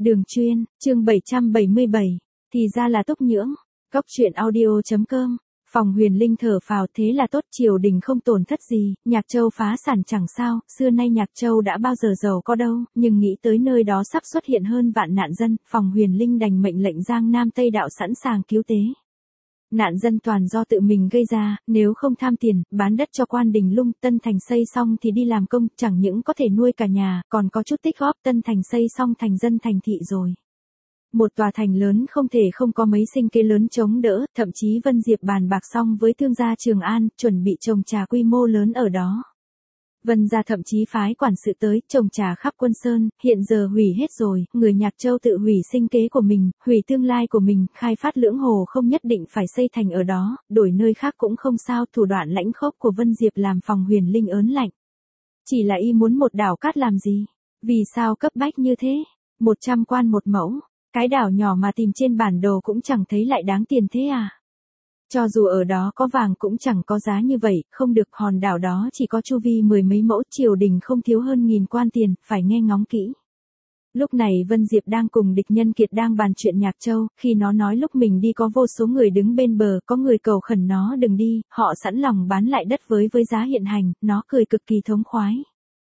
Đường chuyên, chương 777, thì ra là Túc Nhưỡng. Cốc truyện audio.com. Phòng Huyền Linh thở phào, thế là tốt, triều đình không tổn thất gì, Nhạc Châu phá sản chẳng sao, xưa nay Nhạc Châu đã bao giờ giàu có đâu, nhưng nghĩ tới nơi đó sắp xuất hiện hơn vạn nạn dân, Phòng Huyền Linh đành mệnh lệnh Giang Nam Tây Đạo sẵn sàng cứu tế. Nạn dân toàn do tự mình gây ra, nếu không tham tiền, bán đất cho quan Đình Lung, Tân Thành xây xong thì đi làm công, chẳng những có thể nuôi cả nhà, còn có chút tích góp, Tân Thành xây xong thành dân thành thị rồi. Một tòa thành lớn không thể không có mấy sinh kế lớn chống đỡ, thậm chí Vân Diệp bàn bạc xong với thương gia Trường An, chuẩn bị trồng trà quy mô lớn ở đó. Vân gia thậm chí phái quản sự tới, trồng trà khắp Quân Sơn, hiện giờ hủy hết rồi, người Nhạc Châu tự hủy sinh kế của mình, hủy tương lai của mình, khai phát lưỡng hồ không nhất định phải xây thành ở đó, đổi nơi khác cũng không sao, thủ đoạn lãnh khốc của Vân Diệp làm Phòng Huyền Linh ớn lạnh. Chỉ là y muốn một đảo cát làm gì? Vì sao cấp bách như thế? 100 quan một mẫu, cái đảo nhỏ mà tìm trên bản đồ cũng chẳng thấy lại đáng tiền thế à? Cho dù ở đó có vàng cũng chẳng có giá như vậy, không được, hòn đảo đó chỉ có chu vi 10 mấy mẫu, triều đình không thiếu hơn 1000 quan tiền, phải nghe ngóng kỹ. Lúc này Vân Diệp đang cùng địch nhân kiệt đang bàn chuyện Nhạc Châu, khi nó nói lúc mình đi có vô số người đứng bên bờ, có người cầu khẩn nó đừng đi, họ sẵn lòng bán lại đất với giá hiện hành, nó cười cực kỳ thống khoái.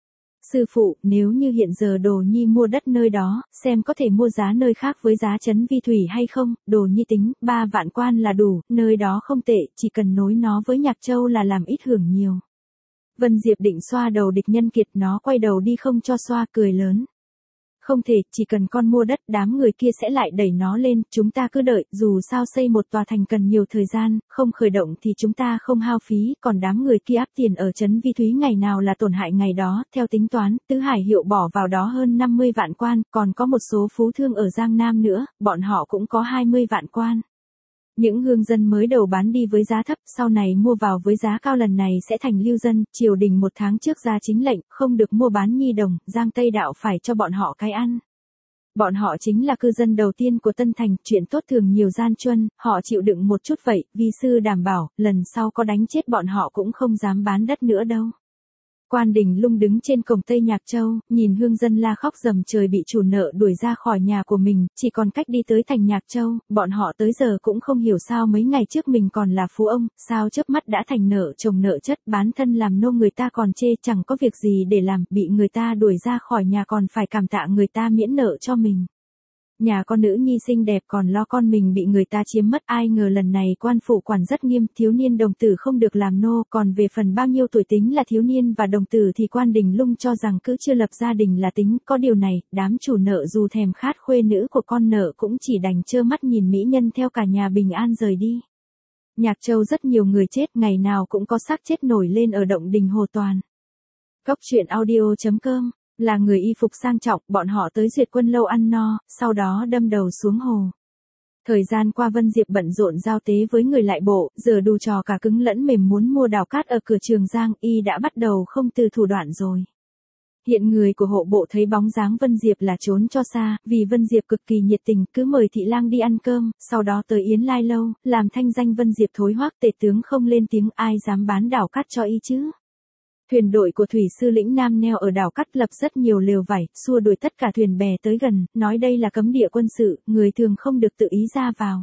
Sư phụ, nếu như hiện giờ Đồ Nhi mua đất nơi đó, xem có thể mua giá nơi khác với giá trấn Vi Thủy hay không, Đồ Nhi tính, 3 vạn quan là đủ, nơi đó không tệ, chỉ cần nối nó với Nhạc Châu là làm ít hưởng nhiều. Vân Diệp định xoa đầu địch nhân kiệt, nó quay đầu đi không cho xoa, cười lớn. Không thể, chỉ cần con mua đất, đám người kia sẽ lại đẩy nó lên, chúng ta cứ đợi, dù sao xây một tòa thành cần nhiều thời gian, không khởi động thì chúng ta không hao phí, còn đám người kia áp tiền ở trấn Vi Thúy ngày nào là tổn hại ngày đó, theo tính toán, Tứ Hải Hiệu bỏ vào đó hơn 50 vạn quan, còn có một số phú thương ở Giang Nam nữa, bọn họ cũng có 20 vạn quan. Những hương dân mới đầu bán đi với giá thấp, sau này mua vào với giá cao, lần này sẽ thành lưu dân, triều đình 1 tháng trước ra chính lệnh, không được mua bán nhi đồng, Giang Tây Đạo phải cho bọn họ cái ăn. Bọn họ chính là cư dân đầu tiên của Tân Thành, chuyện tốt thường nhiều gian truân, họ chịu đựng một chút vậy, vi sư đảm bảo, lần sau có đánh chết bọn họ cũng không dám bán đất nữa đâu. Quan Đình Lung đứng trên cổng Tây Nhạc Châu, nhìn hương dân la khóc rầm trời bị chủ nợ đuổi ra khỏi nhà của mình, chỉ còn cách đi tới thành Nhạc Châu, bọn họ tới giờ cũng không hiểu sao mấy ngày trước mình còn là phú ông, sao chớp mắt đã thành nợ chồng nợ chất, bán thân làm nô người ta còn chê, chẳng có việc gì để làm, bị người ta đuổi ra khỏi nhà còn phải cảm tạ người ta miễn nợ cho mình. Nhà con nữ nhi xinh đẹp còn lo con mình bị người ta chiếm mất, ai ngờ lần này quan phủ quản rất nghiêm, thiếu niên đồng tử không được làm nô, còn về phần bao nhiêu tuổi tính là thiếu niên và đồng tử thì Quan Đình Lung cho rằng cứ chưa lập gia đình là tính, có điều này, đám chủ nợ dù thèm khát khuê nữ của con nợ cũng chỉ đành trơ mắt nhìn mỹ nhân theo cả nhà bình an rời đi. Nhạc Châu rất nhiều người chết, ngày nào cũng có xác chết nổi lên ở động đình Hồ Toàn. Cốc truyện audio.com. Là người y phục sang trọng, bọn họ tới Duyệt Quân lâu ăn no, sau đó đâm đầu xuống hồ. Thời gian qua Vân Diệp bận rộn giao tế với người lại bộ, giờ đủ trò cả cứng lẫn mềm muốn mua đào cát ở cửa Trường Giang, y đã bắt đầu không từ thủ đoạn rồi. Hiện người của hộ bộ thấy bóng dáng Vân Diệp là trốn cho xa, vì Vân Diệp cực kỳ nhiệt tình, cứ mời thị lang đi ăn cơm, sau đó tới Yến Lai lâu, làm thanh danh Vân Diệp thối hoác, tể tướng không lên tiếng, ai dám bán đào cát cho y chứ. Thuyền đội của thủy sư lĩnh Nam neo ở đảo Cát lập rất nhiều lều vải, xua đuổi tất cả thuyền bè tới gần, nói đây là cấm địa quân sự, người thường không được tự ý ra vào.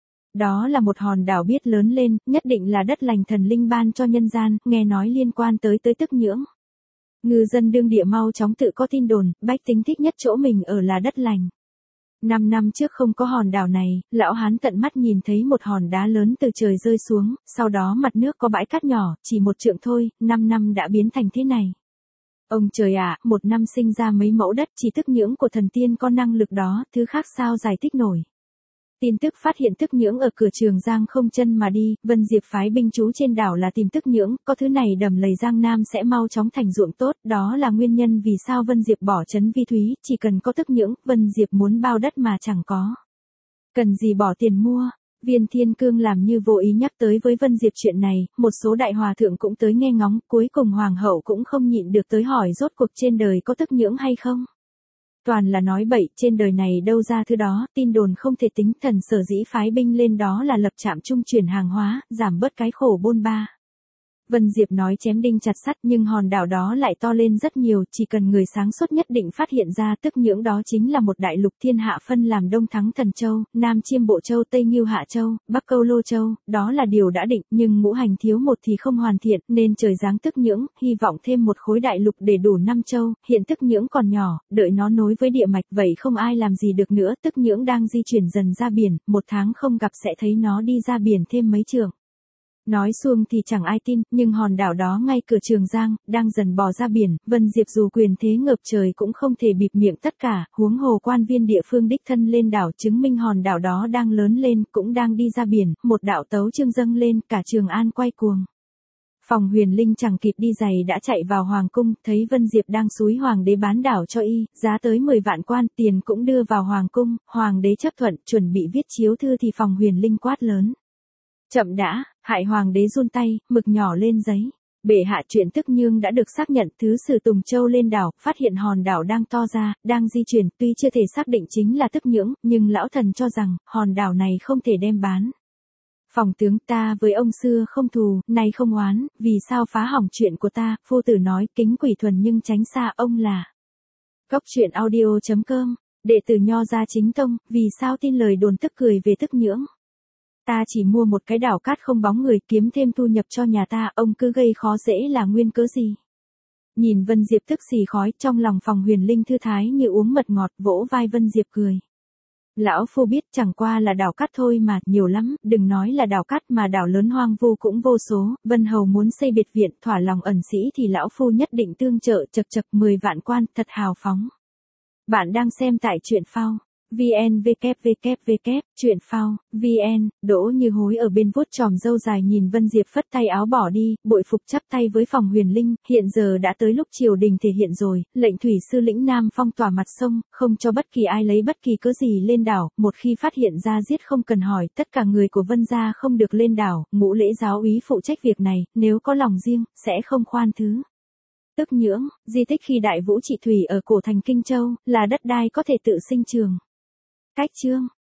Đó là một hòn đảo biết lớn lên, nhất định là đất lành thần linh ban cho nhân gian, nghe nói liên quan tới Tức Nhưỡng. Ngư dân đương địa mau chóng tự có tin đồn, bách tính thích nhất chỗ mình ở là đất lành. 5 năm trước không có hòn đảo này, lão hán tận mắt nhìn thấy một hòn đá lớn từ trời rơi xuống, sau đó mặt nước có bãi cát nhỏ, chỉ 1 trượng thôi, 5 năm đã biến thành thế này. Ông trời ạ, 1 năm sinh ra mấy mẫu đất, chỉ Tức Nhưỡng của thần tiên có năng lực đó, thứ khác sao giải thích nổi. Tin tức phát hiện Tức Nhưỡng ở cửa Trường Giang không chân mà đi, Vân Diệp phái binh trú trên đảo là tìm Tức Nhưỡng, có thứ này đầm lầy Giang Nam sẽ mau chóng thành ruộng tốt, đó là nguyên nhân vì sao Vân Diệp bỏ trấn Vi Thúy, chỉ cần có Tức Nhưỡng, Vân Diệp muốn bao đất mà chẳng có. Cần gì bỏ tiền mua. Viên Thiên Cương làm như vô ý nhắc tới với Vân Diệp chuyện này, một số đại hòa thượng cũng tới nghe ngóng, cuối cùng hoàng hậu cũng không nhịn được tới hỏi rốt cuộc trên đời có Tức Nhưỡng hay không. Toàn là nói bậy, trên đời này đâu ra thứ đó, tin đồn không thể tính, thần sở dĩ phái binh lên đó là lập trạm trung chuyển hàng hóa, giảm bớt cái khổ bôn ba. Vân Diệp nói chém đinh chặt sắt, nhưng hòn đảo đó lại to lên rất nhiều, chỉ cần người sáng suốt nhất định phát hiện ra, tức nhưỡng đó chính là một đại lục thiên hạ phân làm Đông Thắng Thần Châu, Nam Chiêm Bộ Châu, Tây Ngưu Hạ Châu, Bắc Câu Lô Châu, đó là điều đã định, nhưng ngũ hành thiếu một thì không hoàn thiện, nên trời giáng tức nhưỡng, hy vọng thêm một khối đại lục để đủ 5 châu, hiện tức nhưỡng còn nhỏ, đợi nó nối với địa mạch vậy không ai làm gì được nữa, tức nhưỡng đang di chuyển dần ra biển, 1 tháng không gặp sẽ thấy nó đi ra biển thêm mấy trượng. Nói suông thì chẳng ai tin, nhưng hòn đảo đó ngay cửa Trường Giang, đang dần bò ra biển, Vân Diệp dù quyền thế ngập trời cũng không thể bịt miệng tất cả, huống hồ quan viên địa phương đích thân lên đảo chứng minh hòn đảo đó đang lớn lên, cũng đang đi ra biển, một đạo tấu chương dâng lên, cả Trường An quay cuồng. Phòng Huyền Linh chẳng kịp đi giày đã chạy vào hoàng cung, thấy Vân Diệp đang xúi hoàng đế bán đảo cho y, giá tới 10 vạn quan, tiền cũng đưa vào hoàng cung, hoàng đế chấp thuận, chuẩn bị viết chiếu thư thì Phòng Huyền Linh quát lớn. Chậm đã, hại hoàng đế run tay, mực nhỏ lên giấy. Bệ hạ, chuyện tức nhưỡng đã được xác nhận, thứ sử Tùng Châu lên đảo, phát hiện hòn đảo đang to ra, đang di chuyển, tuy chưa thể xác định chính là tức nhưỡng, nhưng lão thần cho rằng, hòn đảo này không thể đem bán. Phòng tướng, ta với ông xưa không thù, nay không oán, vì sao phá hỏng chuyện của ta, phu tử nói, kính quỷ thuần nhưng tránh xa ông là. Cốc truyện audio.com, đệ tử Nho gia chính tông, vì sao tin lời đồn tức cười về tức nhưỡng. Ta chỉ mua một cái đảo cát không bóng người, kiếm thêm thu nhập cho nhà ta, ông cứ gây khó dễ là nguyên cớ gì. Nhìn Vân Diệp tức xì khói, trong lòng Phòng Huyền Linh thư thái như uống mật ngọt, vỗ vai Vân Diệp cười. Lão phu biết, chẳng qua là đảo cát thôi mà, nhiều lắm, đừng nói là đảo cát mà đảo lớn hoang vu cũng vô số, Vân Hầu muốn xây biệt viện, thỏa lòng ẩn sĩ thì lão phu nhất định tương trợ, chật chật 10 vạn quan, thật hào phóng. Bạn đang xem tại truyện phao. VN truyện phao, VN, Đỗ Như Hối ở bên vuốt chòm râu dài nhìn Vân Diệp phất tay áo bỏ đi, bội phục chắp tay với Phòng Huyền Linh, hiện giờ đã tới lúc triều đình thể hiện rồi, lệnh thủy sư lĩnh Nam phong tỏa mặt sông, không cho bất kỳ ai lấy bất kỳ cớ gì lên đảo, một khi phát hiện ra giết không cần hỏi, tất cả người của Vân gia không được lên đảo, Ngũ Lễ giáo úy phụ trách việc này, nếu có lòng riêng, sẽ không khoan thứ. Tức nhưỡng, di tích khi Đại Vũ trị thủy ở cổ thành Kinh Châu, là đất đai có thể tự sinh trường. Cách chương